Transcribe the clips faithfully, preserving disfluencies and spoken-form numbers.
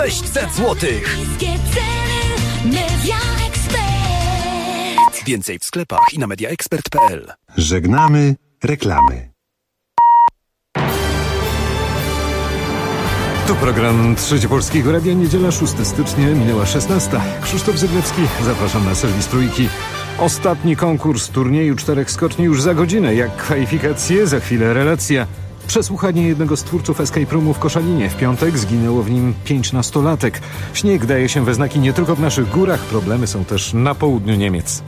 sześćset złotych. Więcej w sklepach i na mediaexpert kropka p l. Żegnamy reklamy. To program Trzecie Polskiego Radia, niedziela szóstego stycznia, minęła szesnasta. Krzysztof Zyglewski, zapraszam na serwis Trójki. Ostatni konkurs turnieju czterech skoczni już za godzinę. Jak kwalifikacje, za chwilę relacja. Przesłuchanie jednego z twórców Escape Roomu w Koszalinie. W piątek zginęło w nim pięć nastolatek. Śnieg daje się we znaki nie tylko w naszych górach, problemy są też na południu Niemiec.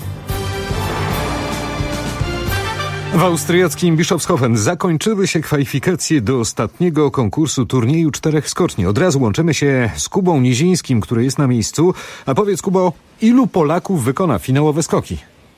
W austriackim Bischofshofen zakończyły się kwalifikacje do ostatniego konkursu turnieju czterech skoczni. Od razu łączymy się z Kubą Nizińskim, który jest na miejscu. A powiedz, Kubo, ilu Polaków wykona finałowe skoki?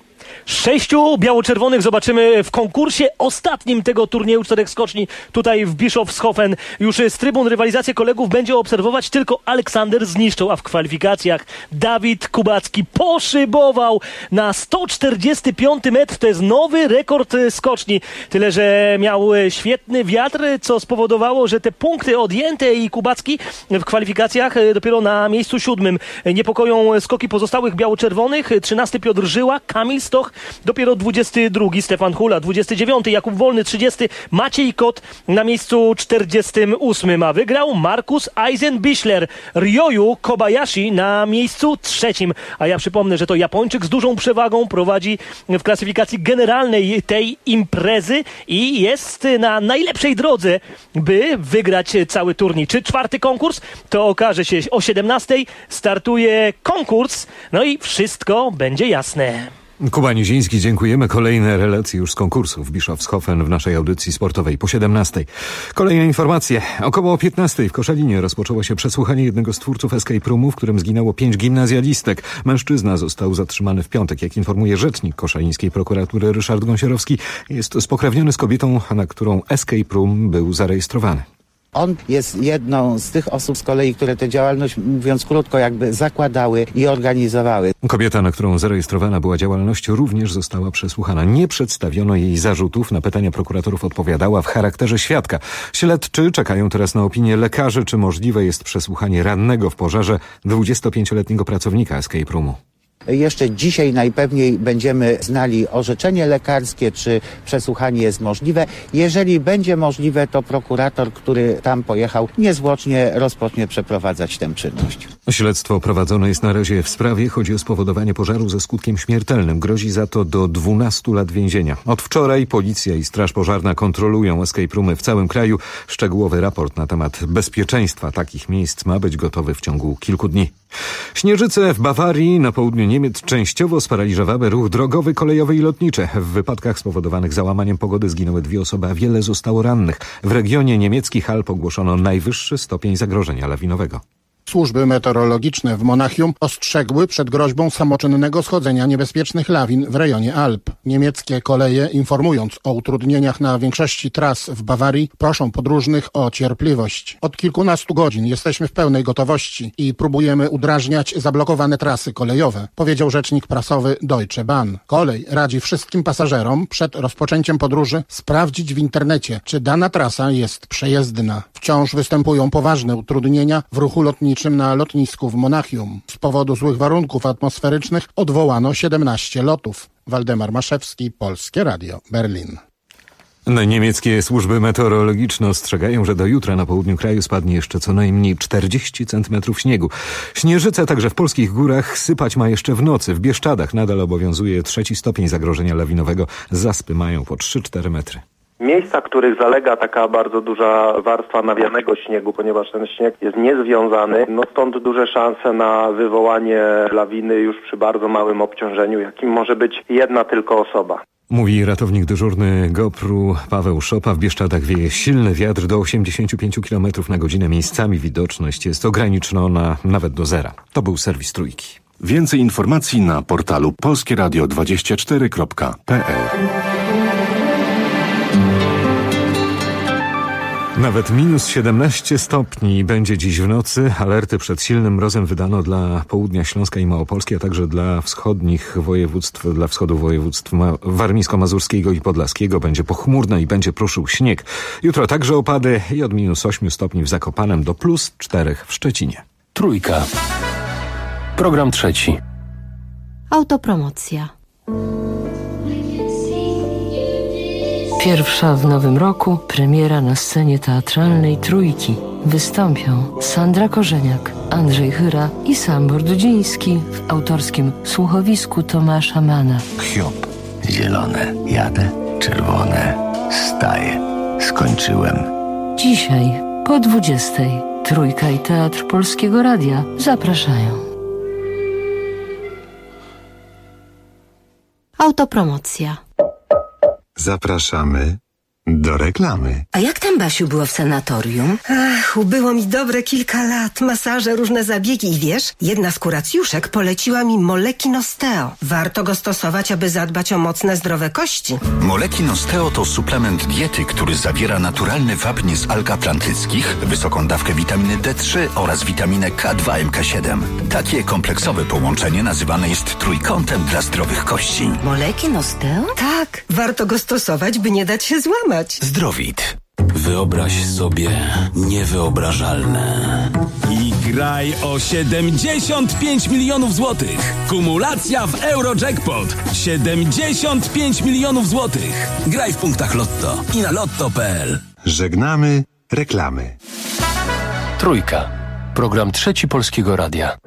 Sześciu biało-czerwonych zobaczymy w konkursie ostatnim tego turnieju czterech skoczni tutaj w Bischofshofen. Już z trybun rywalizację kolegów będzie obserwować tylko Aleksander Zniszczał, a w kwalifikacjach Dawid Kubacki poszybował na sto czterdziesty piąty metr. To jest nowy rekord skoczni. Tyle, że miał świetny wiatr, co spowodowało, że te punkty odjęte i Kubacki w kwalifikacjach dopiero na miejscu siódmym. Niepokoją skoki pozostałych biało-czerwonych. trzynasty Piotr Żyła, Kamil Stoch, dopiero dwudziesty drugi Stefan Hula, dwudziesty dziewiąty Jakub Wolny, trzydziesty Maciej Kot na miejscu czterdziestym ósmym, a wygrał Markus Eisenbichler. Ryoyu Kobayashi na miejscu trzecim, a ja przypomnę, że to Japończyk z dużą przewagą prowadzi w klasyfikacji generalnej tej imprezy i jest na najlepszej drodze, by wygrać cały turniej. Czy czwarty konkurs? To okaże się o siedemnastej. Startuje konkurs, no i wszystko będzie jasne. Kuba Niziński, dziękujemy. Kolejne relacje już z konkursu w Bischofshofen w naszej audycji sportowej po siedemnastej. Kolejne informacje. Około o piętnastej w Koszalinie rozpoczęło się przesłuchanie jednego z twórców Escape Roomu, w którym zginęło pięć gimnazjalistek. Mężczyzna został zatrzymany w piątek. Jak informuje rzecznik koszalińskiej prokuratury Ryszard Gąsiorowski, jest spokrewniony z kobietą, na którą Escape Room był zarejestrowany. On jest jedną z tych osób z kolei, które tę działalność, mówiąc krótko, jakby zakładały i organizowały. Kobieta, na którą zarejestrowana była działalność, również została przesłuchana. Nie przedstawiono jej zarzutów. Na pytania prokuratorów odpowiadała w charakterze świadka. Śledczy czekają teraz na opinię lekarzy, czy możliwe jest przesłuchanie rannego w pożarze dwudziestopięcioletniego pracownika Escape Roomu. Jeszcze dzisiaj najpewniej będziemy znali orzeczenie lekarskie, czy przesłuchanie jest możliwe. Jeżeli będzie możliwe, to prokurator, który tam pojechał, niezwłocznie rozpocznie przeprowadzać tę czynność. Śledztwo prowadzone jest na razie w sprawie. Chodzi o spowodowanie pożaru ze skutkiem śmiertelnym. Grozi za to do dwunastu lat więzienia. Od wczoraj policja i straż pożarna kontrolują escape roomy w całym kraju. Szczegółowy raport na temat bezpieczeństwa takich miejsc ma być gotowy w ciągu kilku dni. Śnieżyce w Bawarii na południu Niemiec częściowo sparaliżowały ruch drogowy, kolejowy i lotniczy. W wypadkach spowodowanych załamaniem pogody zginęły dwie osoby, a wiele zostało rannych. W regionie niemieckich Alp ogłoszono najwyższy stopień zagrożenia lawinowego. Służby meteorologiczne w Monachium ostrzegły przed groźbą samoczynnego schodzenia niebezpiecznych lawin w rejonie Alp. Niemieckie koleje, informując o utrudnieniach na większości tras w Bawarii, proszą podróżnych o cierpliwość. Od kilkunastu godzin jesteśmy w pełnej gotowości i próbujemy udrażniać zablokowane trasy kolejowe, powiedział rzecznik prasowy Deutsche Bahn. Kolej radzi wszystkim pasażerom przed rozpoczęciem podróży sprawdzić w internecie, czy dana trasa jest przejezdna. Wciąż występują poważne utrudnienia w ruchu lotniczym na lotnisku w Monachium. Z powodu złych warunków atmosferycznych odwołano siedemnaście lotów. Waldemar Maszewski, Polskie Radio, Berlin. Niemieckie służby meteorologiczne ostrzegają, że do jutra na południu kraju spadnie jeszcze co najmniej czterdzieści centymetrów śniegu. Śnieżyca także w polskich górach sypać ma jeszcze w nocy. W Bieszczadach nadal obowiązuje trzeci stopień zagrożenia lawinowego. Zaspy mają po trzy cztery metry. Miejsca, których zalega taka bardzo duża warstwa nawianego śniegu, ponieważ ten śnieg jest niezwiązany, no stąd duże szanse na wywołanie lawiny już przy bardzo małym obciążeniu, jakim może być jedna tylko osoba. Mówi ratownik dyżurny GoPru Paweł Szopa. W Bieszczadach wieje silny wiatr do osiemdziesięciu pięciu kilometrów na godzinę. Miejscami widoczność jest ograniczona nawet do zera. To był serwis Trójki. Więcej informacji na portalu polskie radio dwadzieścia cztery kropka p l. Nawet minus siedemnaście stopni będzie dziś w nocy. Alerty przed silnym mrozem wydano dla południa Śląska i Małopolski, a także dla wschodnich województw, dla wschodu województw warmińsko-mazurskiego i podlaskiego. Będzie pochmurno i będzie pruszył śnieg. Jutro także opady i od minus ośmiu stopni w Zakopanem do plus czterech w Szczecinie. Trójka. Program trzeci. Autopromocja. Pierwsza w nowym roku premiera na scenie teatralnej Trójki. Wystąpią Sandra Korzeniak, Andrzej Chyra i Sambor Dudziński w autorskim słuchowisku Tomasza Mana. Hiob. Zielone. Jadę. Czerwone. Staję. Skończyłem. Dzisiaj po dwudziestej. Trójka i Teatr Polskiego Radia zapraszają. Autopromocja. Zapraszamy do reklamy. A jak tam, Basiu, było w sanatorium? Ach, ubyło mi dobre kilka lat. Masaże, różne zabiegi i wiesz, jedna z kuracjuszek poleciła mi Molekin Osteo. Warto go stosować, aby zadbać o mocne, zdrowe kości. Molekin Osteo to suplement diety, który zawiera naturalny wapń z alg atlantyckich, wysoką dawkę witaminy D trzy oraz witaminę K dwa M K siedem. Takie kompleksowe połączenie nazywane jest trójkątem dla zdrowych kości. Molekin Osteo? Tak, warto go stosować, by nie dać się złamać. Zdrowit. Wyobraź sobie niewyobrażalne. I graj o siedemdziesiąt pięć milionów złotych. Kumulacja w Eurojackpot. siedemdziesiąt pięć milionów złotych. Graj w punktach Lotto i na lotto kropka p l. Żegnamy reklamy. Trójka. Program trzeci Polskiego Radia.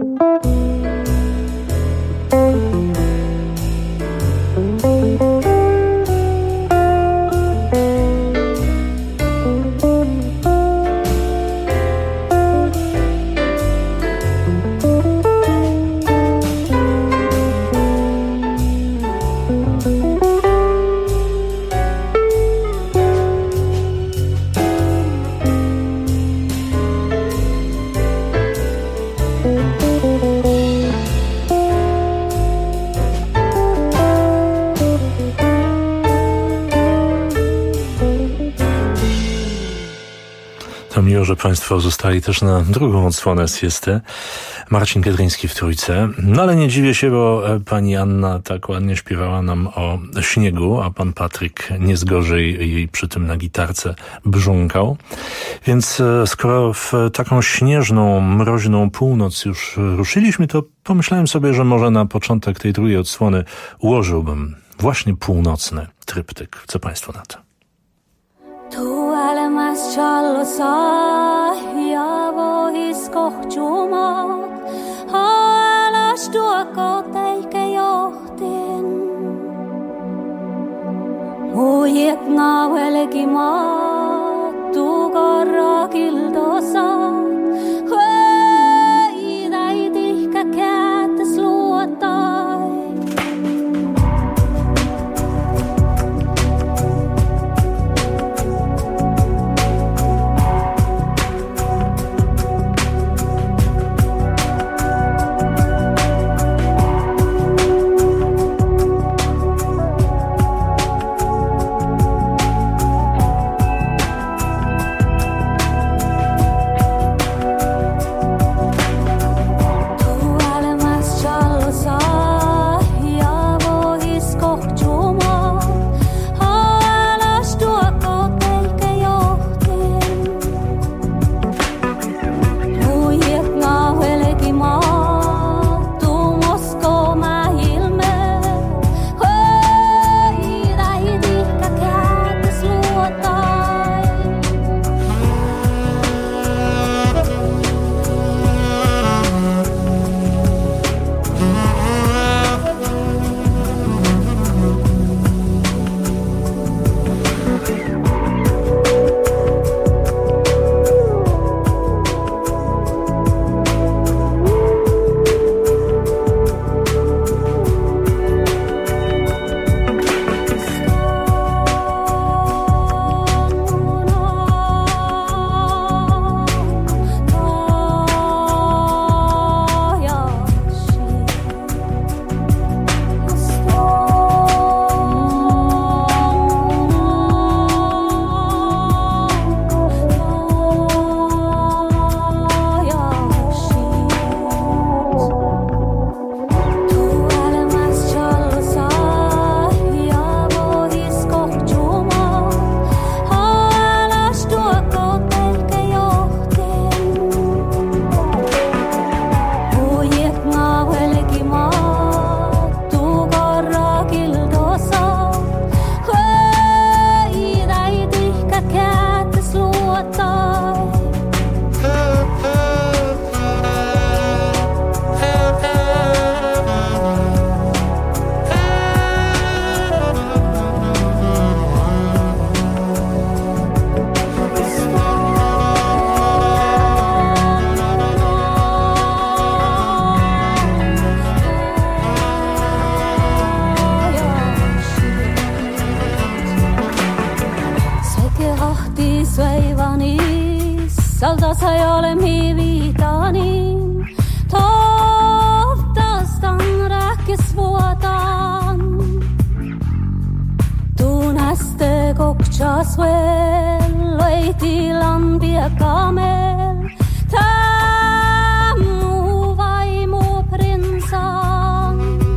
To miło, że Państwo zostali też na drugą odsłonę siesty. Marcin Giedryński w Trójce. No ale nie dziwię się, bo pani Anna tak ładnie śpiewała nam o śniegu, a pan Patryk nie zgorzej jej przy tym na gitarce brzunkał. Więc skoro w taką śnieżną, mroźną północ już ruszyliśmy, to pomyślałem sobie, że może na początek tej drugiej odsłony ułożyłbym właśnie północny tryptyk. Co Państwo na to? Tuolemas challosaa ja vohis kohtumaat, haalas tuoko teike johtin. Muiet nauelegi maat, tukorra kildosaat, hei täitihkä käätäs luotai. olemme viitanin. Tohtastan rääkis vuotan. Tunneste kokčas veel, loitilan piekamel. Tämmu vaimu prinsan.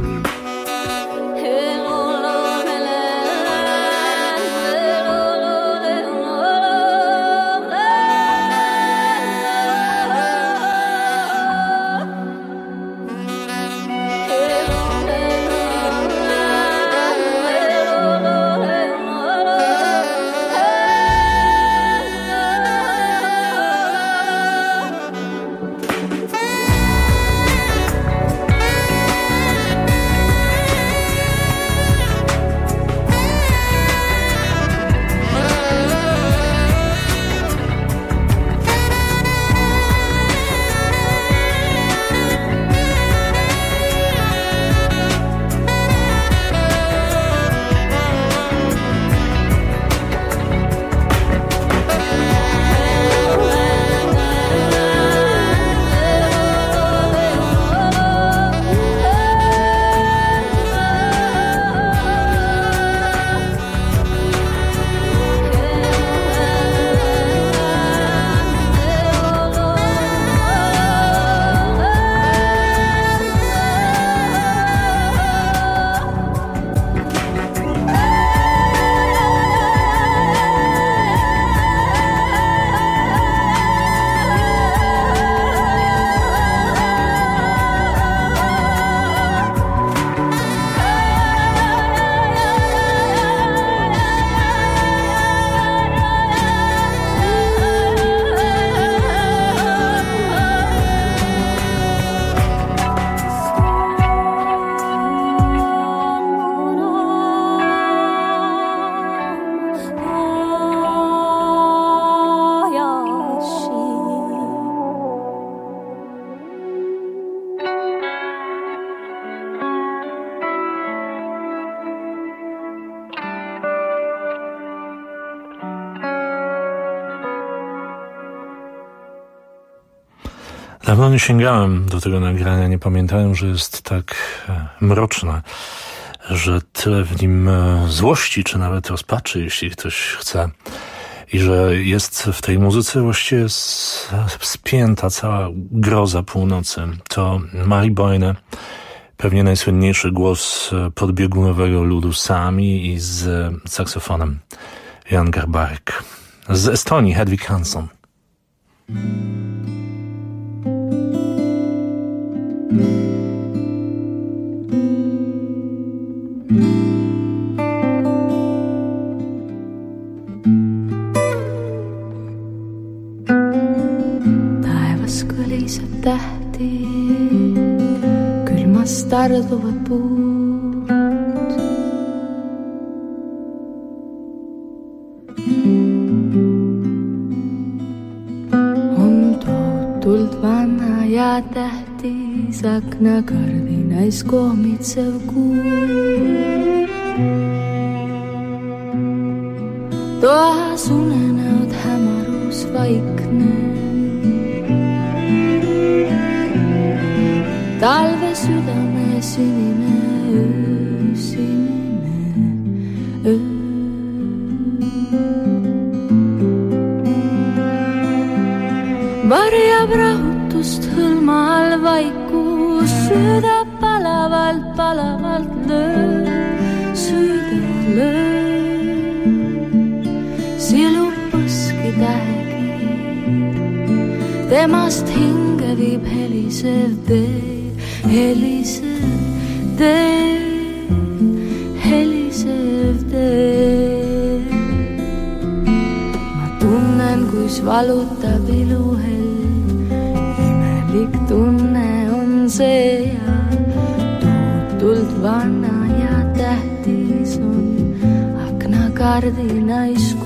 Dawno nie sięgałem do tego nagrania, nie pamiętałem, że jest tak mroczne, że tyle w nim złości, czy nawet rozpaczy, jeśli ktoś chce. I że jest w tej muzyce właściwie spięta cała groza północy. To Mari Boine, pewnie najsłynniejszy głos podbiegunowego ludu Sami i z saksofonem Jan Garbarek. Z Estonii Hedwig Hansson. Taevas kõliseb tähti, külmast tarduvad puud. On tohutult vana ja tähtis aknakardinais kohmitsev kuu. Toas unenäod hämarus vaikne. Talve südame sinine öö, sinine öö. Varjab rahutust hõlma all vaikus, süda palavalt, palavalt löö, süda löö. Silub põski tähekiir, temast hinge viib helisev tee, helisev tee, helisev tee. Ma tunnen, kuis valutab iluhell, imelik tunne on see ja tohutult vana ja tähtis on aknakardinais kuu.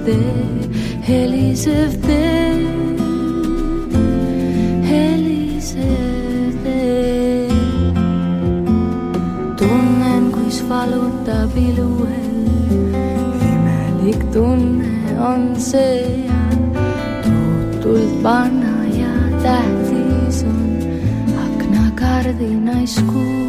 tee, helisev tee, helisev tee. Tunnen, kuis valutab iluhell, imelik tunne on see ja tohutult vana ja tähtis on aknakardinaiskuu.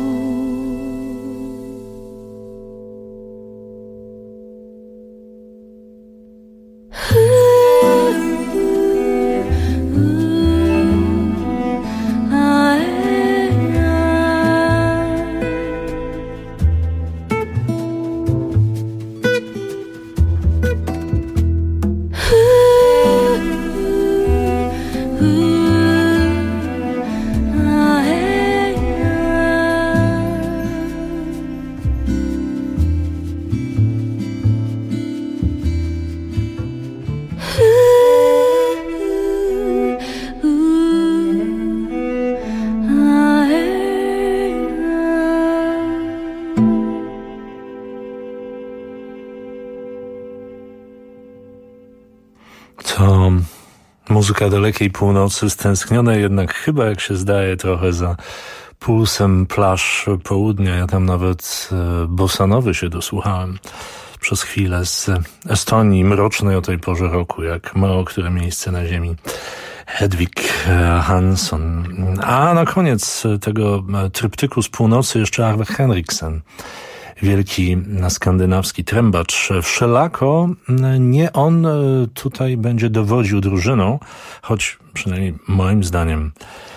To muzyka dalekiej północy, stęsknione jednak chyba, jak się zdaje, trochę za pulsem plaż południa. Ja tam nawet e, bossanowy się dosłuchałem przez chwilę z Estonii, mrocznej o tej porze roku, jak mało które miejsce na ziemi. Hedwig Hansson. A na koniec tego tryptyku z północy jeszcze Arve Henriksen. Wielki skandynawski trębacz. Wszelako nie on tutaj będzie dowodził drużyną, choć przynajmniej moim zdaniem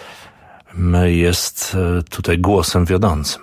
jest tutaj głosem wiodącym.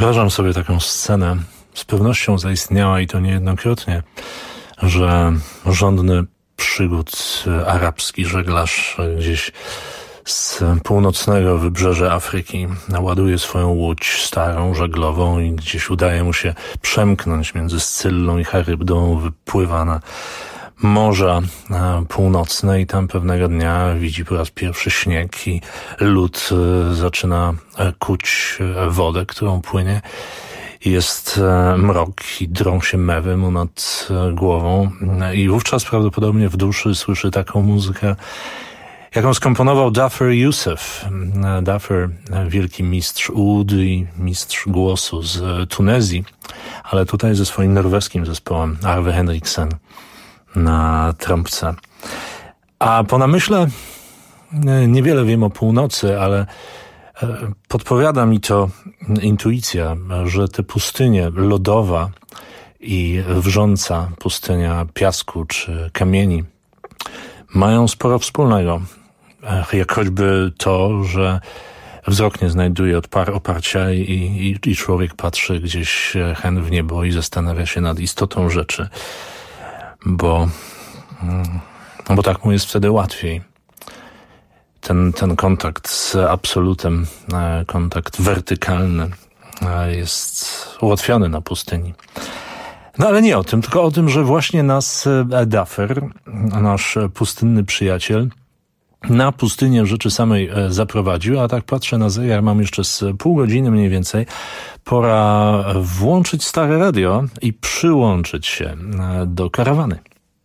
Wyobrażam sobie taką scenę, z pewnością zaistniała i to niejednokrotnie, że żądny przygód arabski żeglarz gdzieś z północnego wybrzeża Afryki ładuje swoją łódź starą, żaglową i gdzieś udaje mu się przemknąć między Scyllą i Charybdą, wypływa na Morza Północne i tam pewnego dnia widzi po raz pierwszy śnieg i lód zaczyna kuć wodę, którą płynie. Jest mrok i drą się mewy mu nad głową i wówczas prawdopodobnie w duszy słyszy taką muzykę, jaką skomponował Duffer Youssef. Duffer, wielki mistrz ud i mistrz głosu z Tunezji, ale tutaj ze swoim norweskim zespołem Arve Henriksen na trąbce. A po namyśle niewiele wiem o północy, ale podpowiada mi to intuicja, że te pustynie lodowa i wrząca pustynia piasku czy kamieni mają sporo wspólnego. Jak choćby to, że wzrok nie znajduje odpar- oparcia i, i, i człowiek patrzy gdzieś hen w niebo i zastanawia się nad istotą rzeczy, bo, bo tak mu jest wtedy łatwiej. Ten, ten kontakt z absolutem, kontakt wertykalny jest ułatwiony na pustyni. No ale nie o tym, tylko o tym, że właśnie nas Duffer, nasz pustynny przyjaciel, na pustynię w rzeczy samej zaprowadził, a tak patrzę na zegar, mam jeszcze z pół godziny mniej więcej. Pora włączyć stare radio i przyłączyć się do karawany.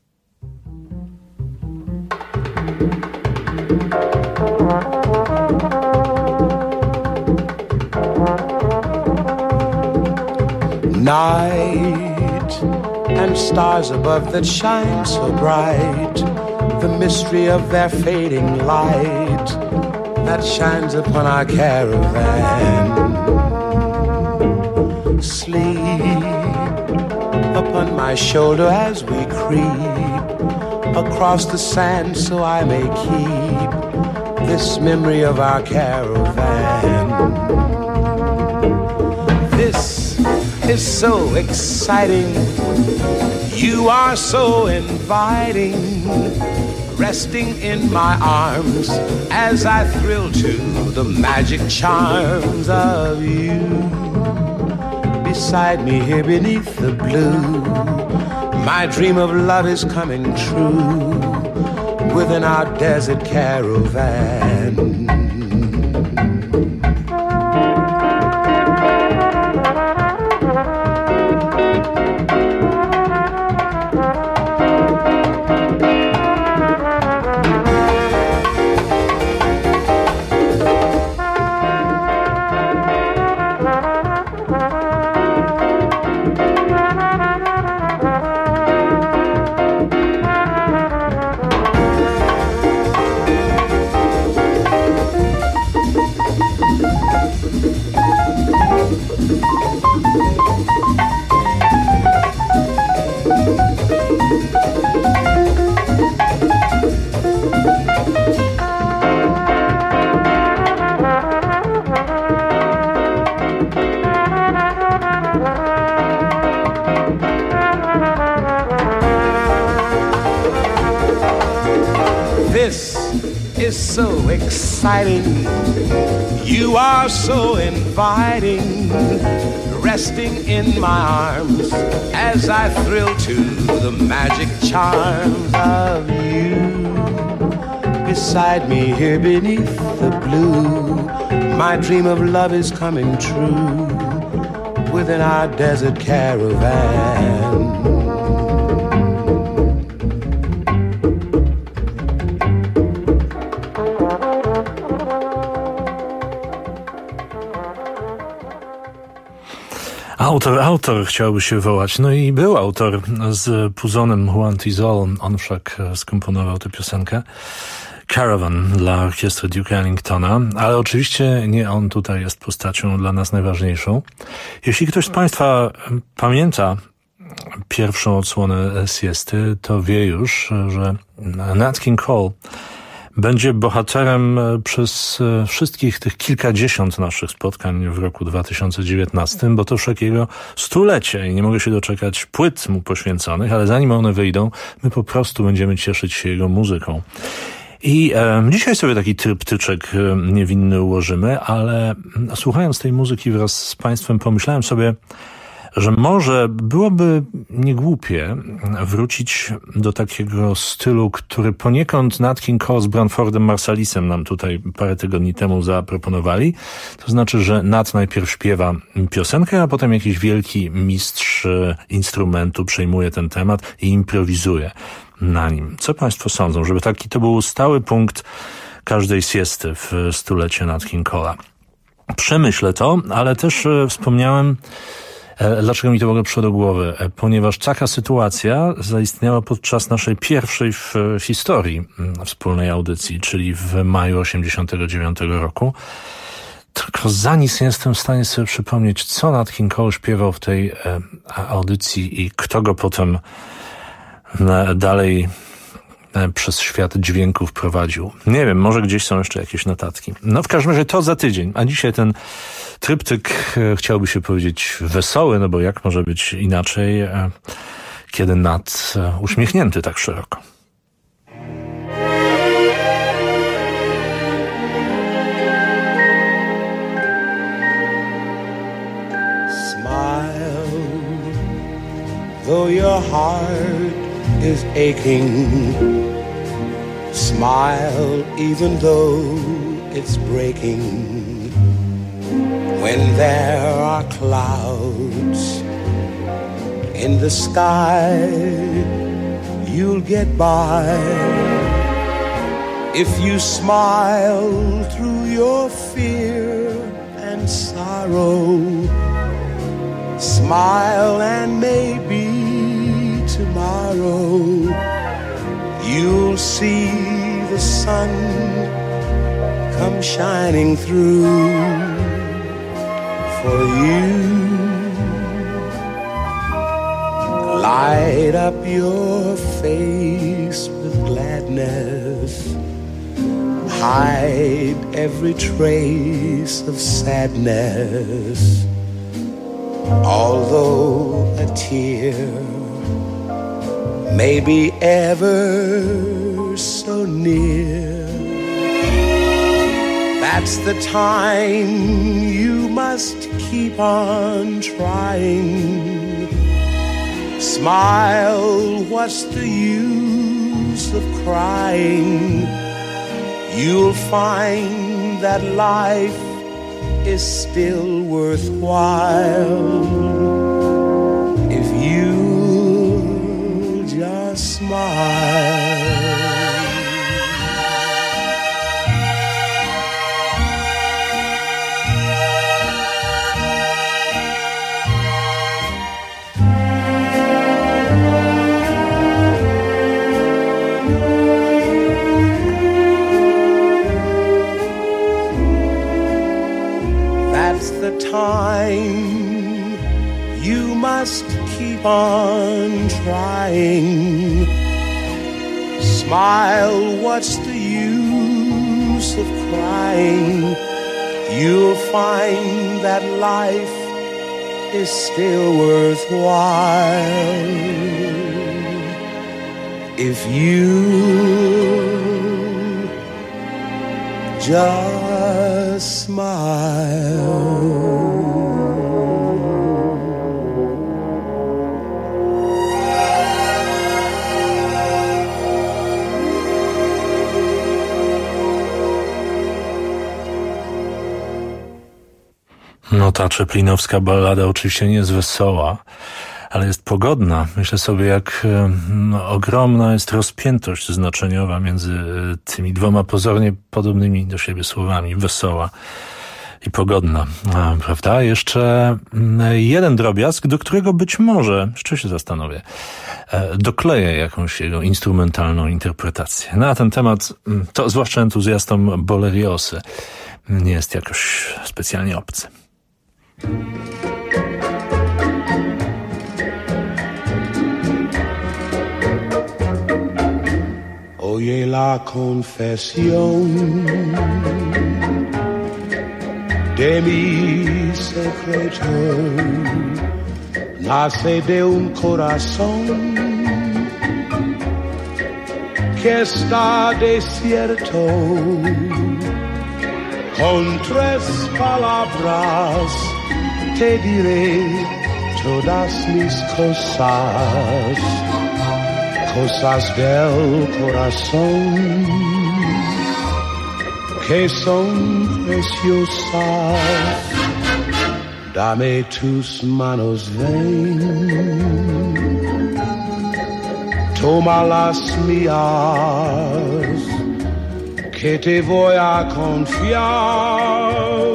Night and stars above that shine so bright, the mystery of their fading light that shines upon our caravan. Sleep upon my shoulder as we creep across the sand so I may keep this memory of our caravan. This is so exciting, you are so inviting, resting in my arms as I thrill to the magic charms of you. Beside me here beneath the blue, my dream of love is coming true within our desert caravan. So exciting, you are so inviting, resting in my arms as I thrill to the magic charms of you. Beside me here beneath the blue, my dream of love is coming true within our desert caravan. Autor, autor chciałby się wołać. No i był autor z Puzonem Juan Tizol. On wszak skomponował tę piosenkę Caravan dla orkiestry Duke'a Ellingtona, ale oczywiście nie on tutaj jest postacią dla nas najważniejszą. Jeśli ktoś z Państwa pamięta pierwszą odsłonę siesty, to wie już, że Nat King Cole będzie bohaterem przez wszystkich tych kilkadziesiąt naszych spotkań w roku dwa tysiące dziewiętnastym, bo to już jego stulecie i nie mogę się doczekać płyt mu poświęconych, ale zanim one wyjdą, my po prostu będziemy cieszyć się jego muzyką. I e, dzisiaj sobie taki tryptyczek e, niewinny ułożymy, ale słuchając tej muzyki wraz z Państwem pomyślałem sobie, że może byłoby niegłupie wrócić do takiego stylu, który poniekąd Nat King Cole z Branfordem Marsalisem nam tutaj parę tygodni temu zaproponowali. To znaczy, że Nat najpierw śpiewa piosenkę, a potem jakiś wielki mistrz instrumentu przejmuje ten temat i improwizuje na nim. Co Państwo sądzą, żeby taki to był stały punkt każdej siesty w stulecie Nat King Cole'a? Przemyślę to, ale też wspomniałem, dlaczego mi to w ogóle przyszło do głowy? Ponieważ taka sytuacja zaistniała podczas naszej pierwszej w historii wspólnej audycji, czyli w maju osiemdziesiątego dziewiątego roku. Tylko za nic nie jestem w stanie sobie przypomnieć, co Nat King Cole śpiewał w tej audycji i kto go potem dalej przez świat dźwięków prowadził. Nie wiem, może gdzieś są jeszcze jakieś notatki. No w każdym razie to za tydzień, a dzisiaj ten tryptyk chciałby się powiedzieć wesoły, no bo jak może być inaczej, kiedy Nat uśmiechnięty tak szeroko. Smile, though your heart is aching. Smile even though it's breaking. When there are clouds in the sky, you'll get by. If you smile through your fear and sorrow, smile and maybe tomorrow you'll see the sun come shining through for you. Light up your face with gladness, hide every trace of sadness. Although a tear may be ever so near, that's the time you must keep on trying. Smile, what's the use of crying? You'll find that life is still worthwhile if you just smile. That's the time you must keep on trying. Smile, what's the use of crying? You'll find that life is still worthwhile if you just smile. No ta czeplinowska ballada oczywiście nie jest wesoła, ale jest pogodna. Myślę sobie, jak no, ogromna jest rozpiętość znaczeniowa między tymi dwoma pozornie podobnymi do siebie słowami. Wesoła i pogodna, a, prawda? Jeszcze jeden drobiazg, do którego być może, jeszcze się zastanowię, dokleję jakąś jego instrumentalną interpretację. Na ten temat, to zwłaszcza entuzjastom boleriosy, nie jest jakoś specjalnie obcy. Oh, Oye la confesión de mi secreto, nace de un corazón que está desierto. Con tres palabras te diré todas mis cosas, cosas del corazón que son preciosas. Dame tus manos, ven, toma las mías, que te voy a confiar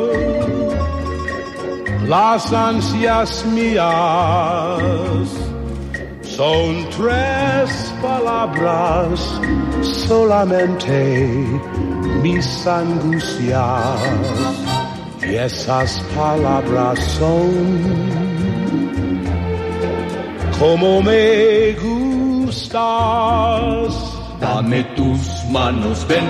las ansias mías. Son tres palabras solamente, mis angustias, y esas palabras son como me gustas. Dame tus manos, ven,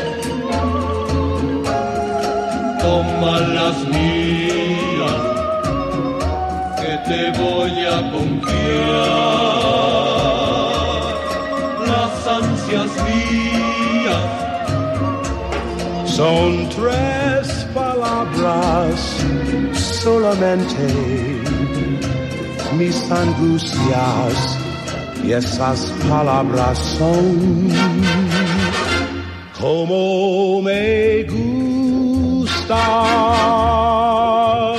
toma las mías, que te voy a confiar las ansias mías. Son tres palabras solamente, mis angustias, y esas palabras son como me gustas.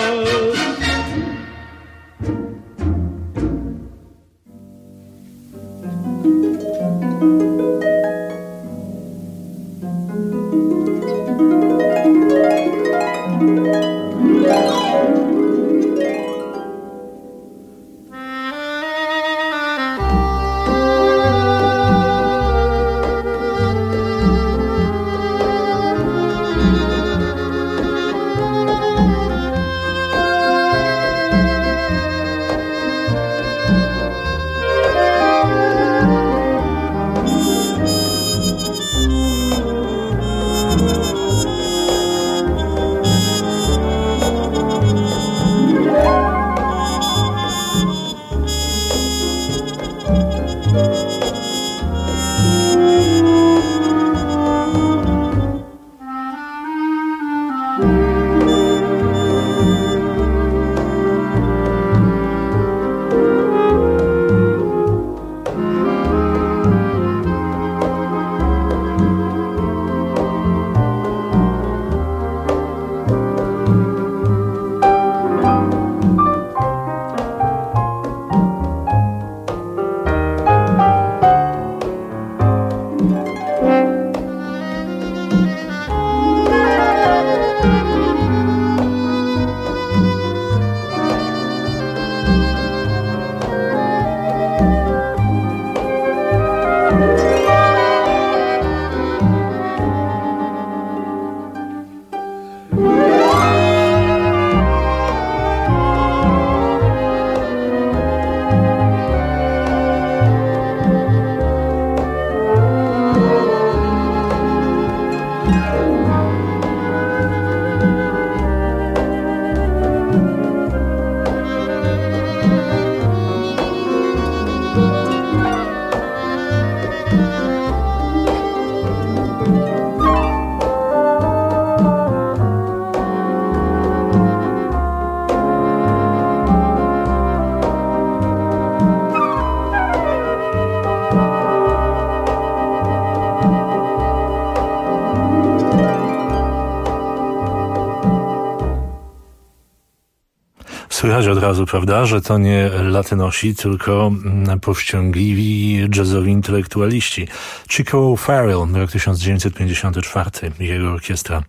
Słychać od razu, prawda, że to nie latynosi, tylko powściągliwi jazzowi intelektualiści. Chico Farrell, rok tysiąc dziewięćset pięćdziesiąty czwarty, jego orkiestra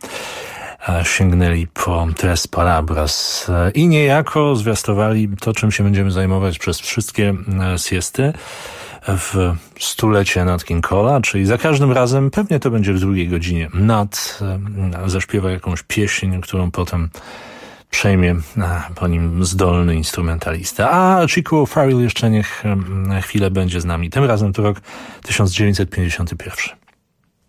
sięgnęli po Tres Palabras i niejako zwiastowali to, czym się będziemy zajmować przez wszystkie siesty w stulecie Nat King Cole'a, czyli za każdym razem, pewnie to będzie w drugiej godzinie, Nat zaśpiewa jakąś pieśń, którą potem przejmie po nim zdolny instrumentalista. A Chico Farrell jeszcze niech na chwilę będzie z nami. Tym razem to rok tysiąc dziewięćset pięćdziesiąty pierwszy.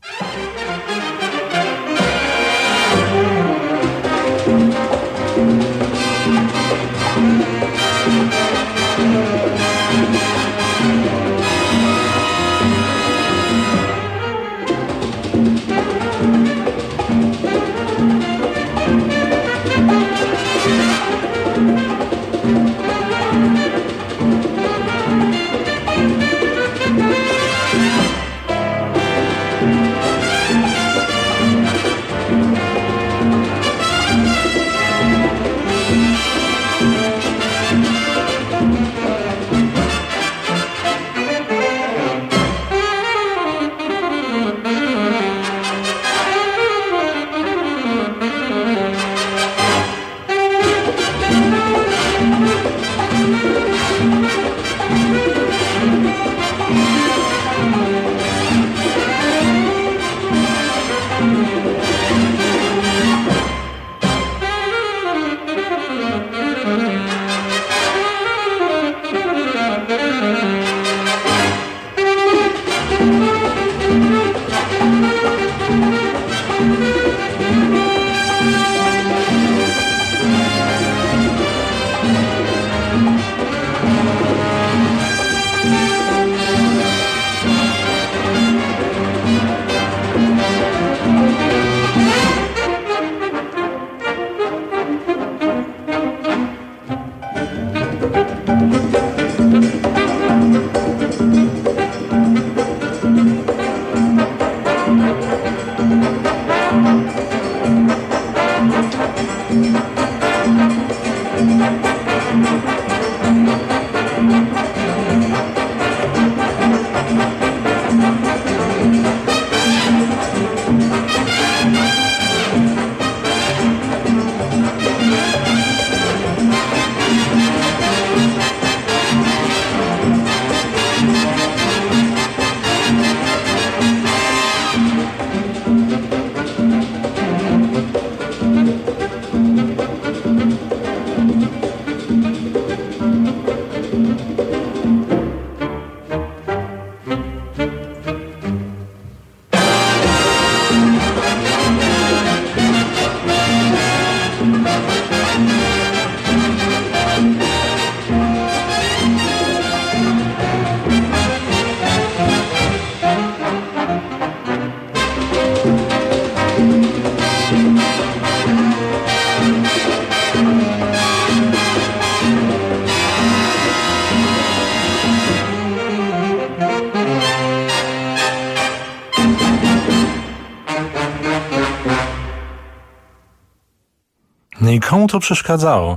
I komu to przeszkadzało,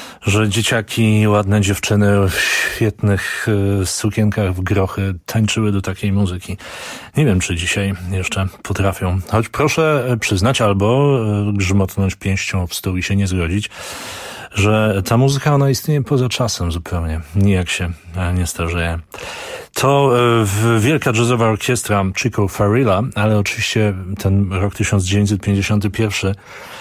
że dzieciaki, ładne dziewczyny w świetnych y, sukienkach w grochy tańczyły do takiej muzyki? Nie wiem, czy dzisiaj jeszcze potrafią. Choć proszę przyznać albo y, grzmotnąć pięścią w stół i się nie zgodzić, że ta muzyka, ona istnieje poza czasem zupełnie. Nijak się nie starzeje. To y, wielka jazzowa orkiestra Chico Farrella, ale oczywiście ten rok tysiąc dziewięćset pięćdziesiąty pierwszy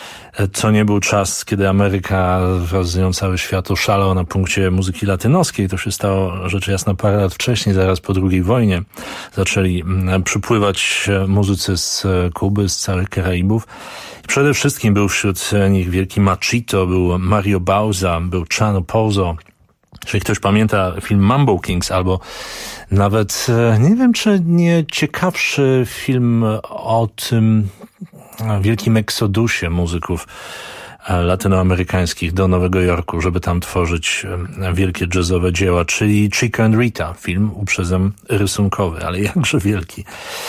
to nie był czas, kiedy Ameryka wraz z nią cały świat oszalał na punkcie muzyki latynoskiej. To się stało rzecz jasna parę lat wcześniej, zaraz po drugiej wojnie. Zaczęli przypływać muzycy z Kuby, z całych Karaibów. Przede wszystkim był wśród nich wielki Machito, był Mario Bauza, był Chano Pozo. Jeżeli ktoś pamięta film Mambo Kings, albo nawet, nie wiem, czy nie ciekawszy film o tym wielkim eksodusie muzyków latynoamerykańskich do Nowego Jorku, żeby tam tworzyć wielkie jazzowe dzieła, czyli Chico and Rita, film uprzedzam rysunkowy, ale jakże wielki.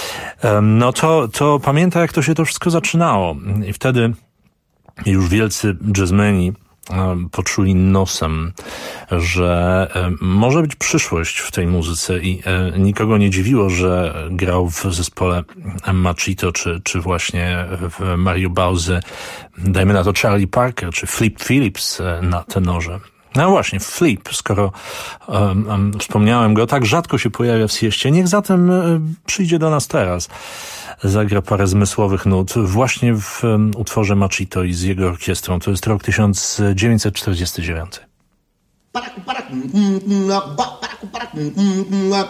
No to, to pamięta, jak to się to wszystko zaczynało. I wtedy już wielcy jazzmeni poczuli nosem, że może być przyszłość w tej muzyce i nikogo nie dziwiło, że grał w zespole Machito, czy, czy właśnie w Mario Bauzy, dajmy na to Charlie Parker, czy Flip Phillips na tenorze. No właśnie, Flip, skoro um, um, wspomniałem go, tak rzadko się pojawia w sieście, niech zatem um, przyjdzie do nas teraz. Zagra parę zmysłowych nut właśnie w um, utworze Machito i z jego orkiestrą. To jest rok tysiąc dziewięćset czterdziesty dziewiąty.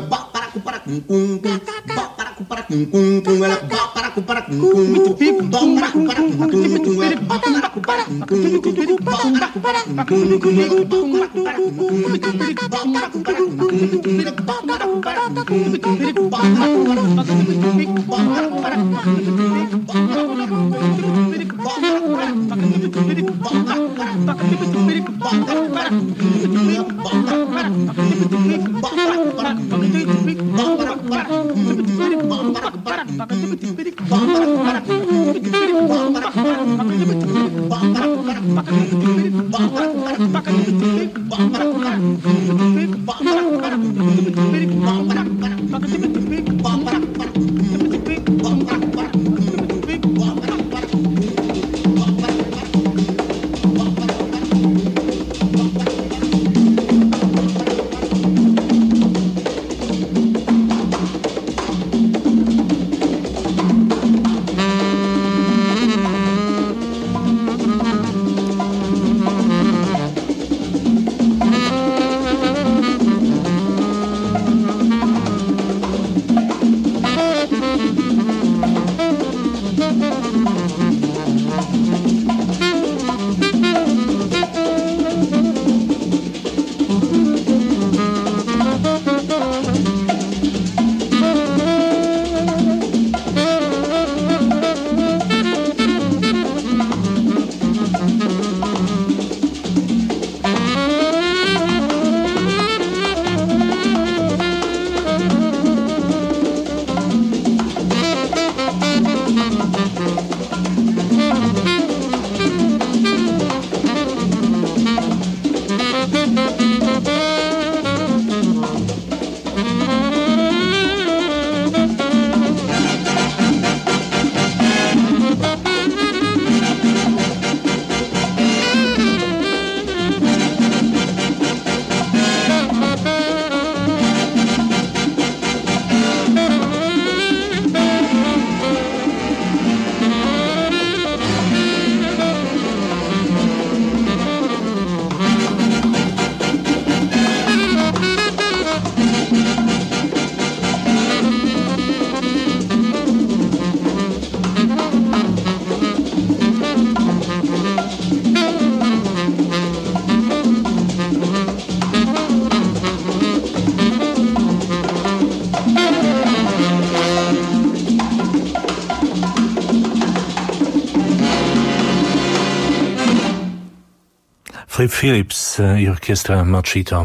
Flip Phillips i orkiestra Machito,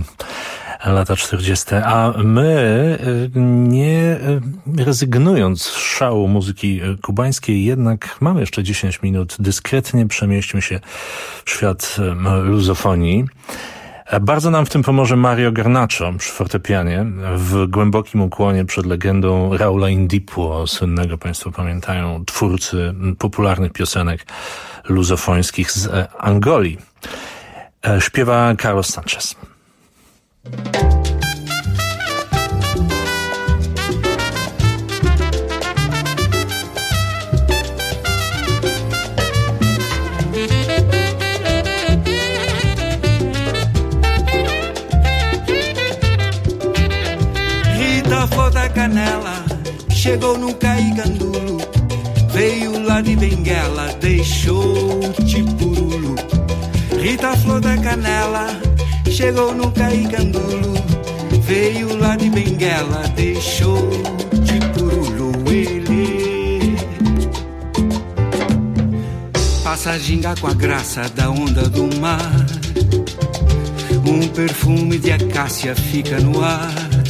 lata czterdzieste. A my, nie rezygnując z szału muzyki kubańskiej, jednak mamy jeszcze dziesięć minut. Dyskretnie przemieśćmy się w świat luzofonii. Bardzo nam w tym pomoże Mario Garnacho przy fortepianie, w głębokim ukłonie przed legendą Raula Indipo, słynnego, Państwo pamiętają, twórcy popularnych piosenek luzofońskich z Angolii. Śpiewa Carlos Sanchez. Rita Flor da Canela chegou no Caigandulu, veio lá de Benguela, deixou Tipurulu. Rita Flor da Canela chegou no Caigandulu, veio lá de Benguela, deixou Tipurulu. Ele passa a ginga com a graça da onda do mar, um perfume de acácia fica no ar,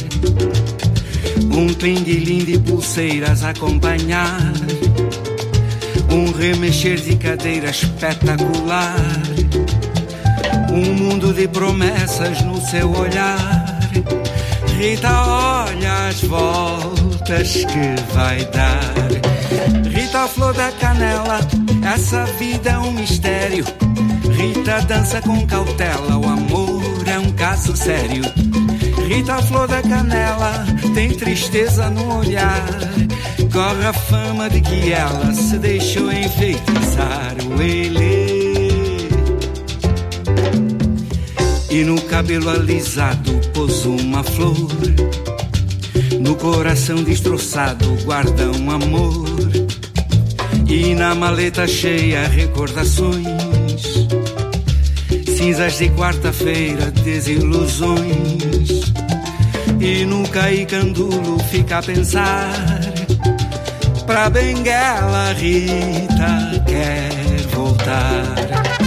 um ping-ling de pulseiras a acompanhar, um remexer de cadeira espetacular, um mundo de promessas no seu olhar. Rita, olha as voltas que vai dar. Rita, Flor da Canela, essa vida é um mistério. Rita, dança com cautela, o amor é um caso sério. Rita, Flor da Canela, tem tristeza no olhar, corre a fama de que ela se deixou enfeitiçar. O ele. E no cabelo alisado pôs uma flor, No coração destroçado guarda um amor, e na maleta cheia recordações, cinzas de quarta-feira, desilusões. E no caicandulo fica a pensar, pra Benguela Rita quer voltar.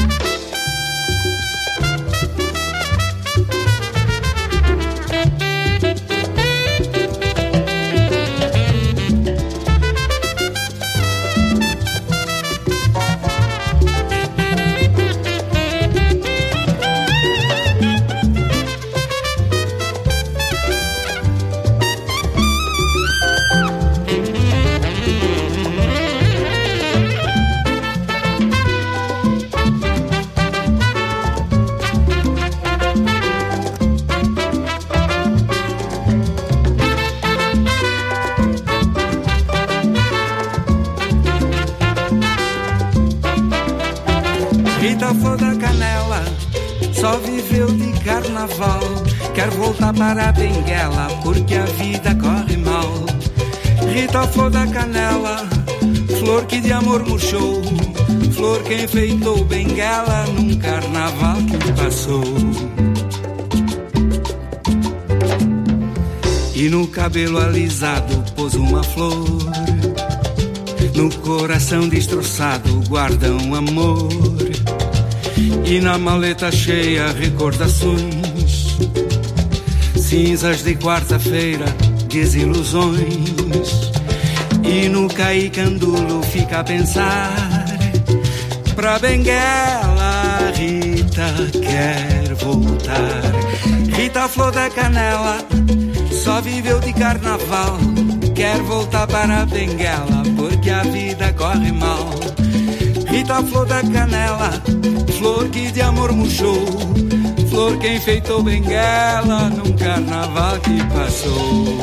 Rita Flor da Canela só viveu de carnaval, quer voltar para a Benguela porque a vida corre mal. Rita Flor da Canela, flor que de amor murchou, flor que enfeitou Benguela num carnaval que passou. E no cabelo alisado pôs uma flor, no coração destroçado guarda um amor, e na maleta cheia recordações, cinzas de quarta-feira, desilusões. E no caicandulo fica a pensar, pra Benguela Rita quer voltar. Rita Flor da Canela só viveu de carnaval, quer voltar para a Benguela porque a vida corre mal. Rita Flor da Canela, flor que de amor murchou, flor que enfeitou Benguela num carnaval que passou.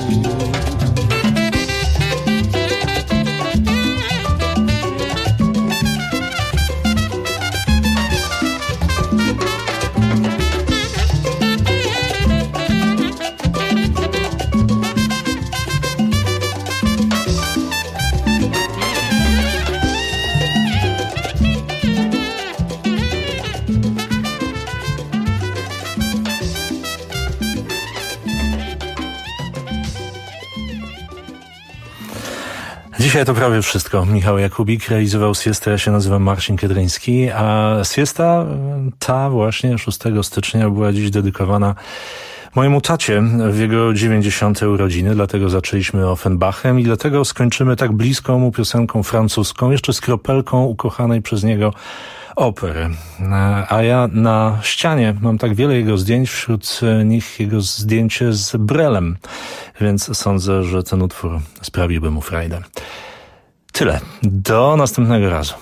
Dzisiaj to prawie wszystko. Michał Jakubik realizował siestę, ja się nazywam Marcin Kedryński, a siesta ta właśnie szóstego stycznia była dziś dedykowana mojemu tacie w jego dziewięćdziesiąte urodziny, dlatego zaczęliśmy Offenbachem i dlatego skończymy tak bliską mu piosenką francuską, jeszcze z kropelką ukochanej przez niego opery. A ja na ścianie mam tak wiele jego zdjęć, wśród nich jego zdjęcie z Brelem, więc sądzę, że ten utwór sprawiłby mu frajdę. Tyle. Do następnego razu.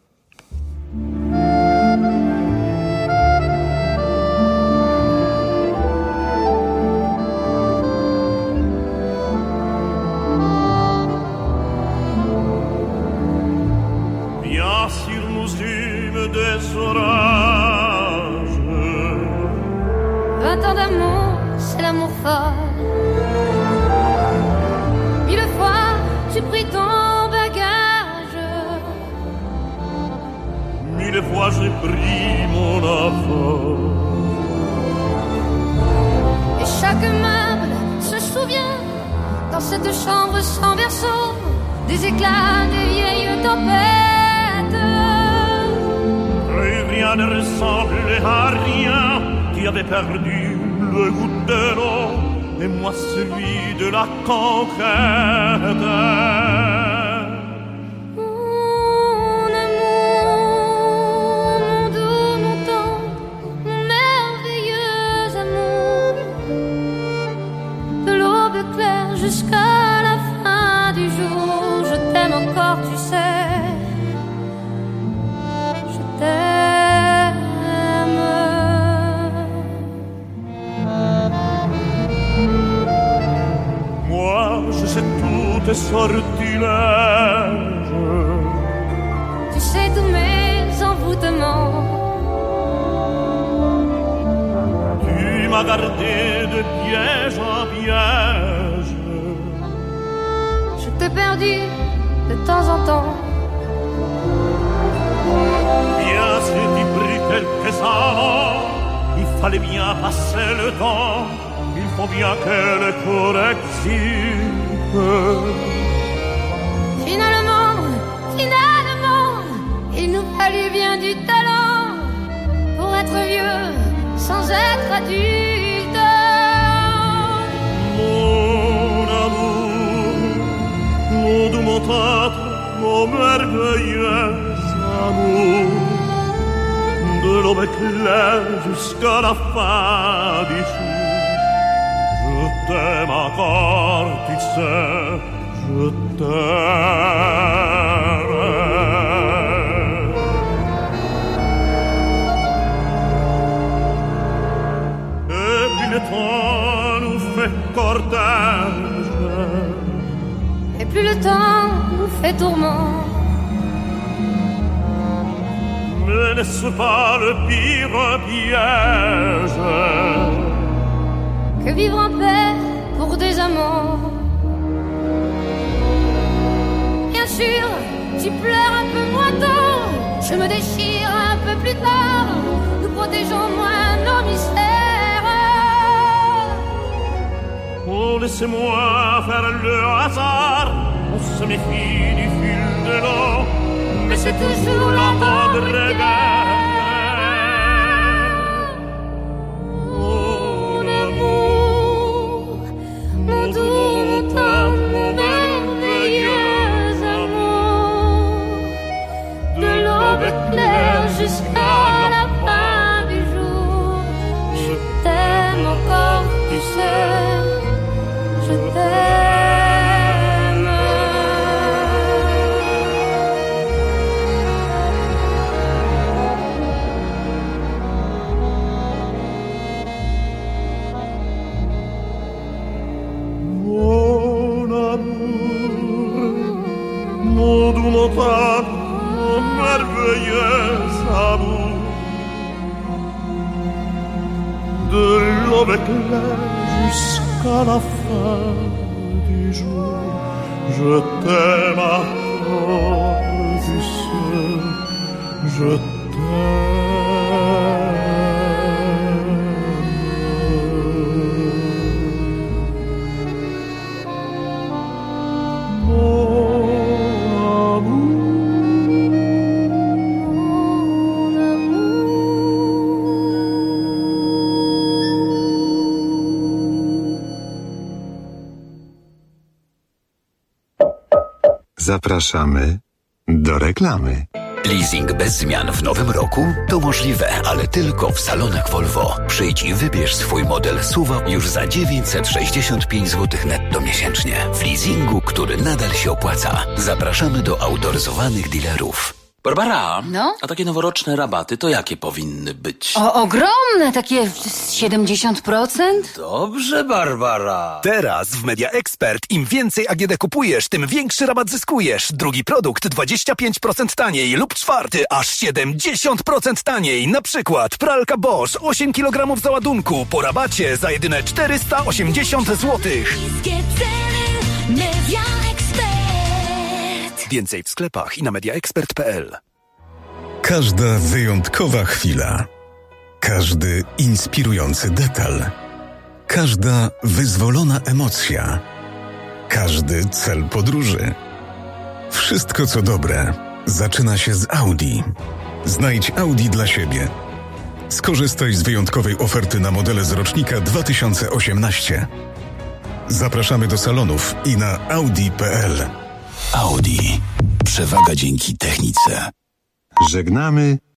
Bien sur nous eûmes des orages. Vingt ans d'amour, c'est l'amour fort. Mille fois, tu pris ton bagage. Mille fois, j'ai pris mon affort. Et chaque meuble se souvient, dans cette chambre sans berceau, des éclats des vieilles tempêtes. Et rien ne ressemblait à rien. Tu avais perdu le goût de l'eau, et moi celui de la conquête. Mon amour, mon doux, mon tendre, mon merveilleux amour. De l'aube claire jusqu'à la fin du jour, je t'aime encore, tu sais. Je t'aime. Moi, je sais tous tes sortilèges. Tu sais tous mes envoûtements. Tu m'as gardé de piège en piège. t'ai perdu de temps en temps. Bien, c'est pris quelques années, il fallait bien passer le temps, il faut bien que le corrective. Finalement, finalement, il nous fallut bien du talent pour être vieux sans être adulte. Mon amour, mon doux, mon tendre, mon merveilleux amour, de l'aube claire jusqu'à la fin du jour, je t'aime encore, tu sais, je t'aime. Et puis le temps nous fait cortège, Et plus le temps nous fait tourment. Mais n'est-ce pas le pire piège que vivre en paix pour des amants? Bien sûr, tu pleures un peu moins tôt, je me déchire un peu plus tard, nous protégeons moins nos mystères. Oh, laissez-moi faire le hasard, on se méfie du fil de l'eau, mais c'est toujours la mode regard. Mon amour, mon doux, mon tendre, mon merveilleux amour, de l'aube claire jusqu'à la fin du jour, je t'aime encore, tu sais, je t'aime. Mon doux, mon tendre, mon merveilleux amour, de l'aube claire jusqu'à la fin du jour, je t'aime encore, tu sais, je t'aime. Zapraszamy do reklamy. Leasing bez zmian w nowym roku? To możliwe, ale tylko w salonach Volvo. Przyjdź i wybierz swój model S U V już za dziewięćset sześćdziesiąt pięć złotych netto miesięcznie. W leasingu, który nadal się opłaca. Zapraszamy do autoryzowanych dealerów. Barbara, no? A takie noworoczne rabaty to jakie powinny być? O, ogromne, takie siedemdziesiąt procent? Dobrze, Barbara. Teraz w Media Expert im więcej A G D kupujesz, tym większy rabat zyskujesz. Drugi produkt dwadzieścia pięć procent taniej lub czwarty aż siedemdziesiąt procent taniej. Na przykład pralka Bosch osiem kilogramów załadunku po rabacie za jedyne czterysta osiemdziesiąt złotych. Media Expert. Więcej w sklepach i na media expert kropka p l. Każda wyjątkowa chwila, każdy inspirujący detal, każda wyzwolona emocja, każdy cel podróży. Wszystko co dobre zaczyna się z Audi. Znajdź Audi dla siebie. Skorzystaj z wyjątkowej oferty na modele z rocznika dwa tysiące osiemnaście. Zapraszamy do salonów i na audi kropka p l. Audi. Przewaga dzięki technice. Żegnamy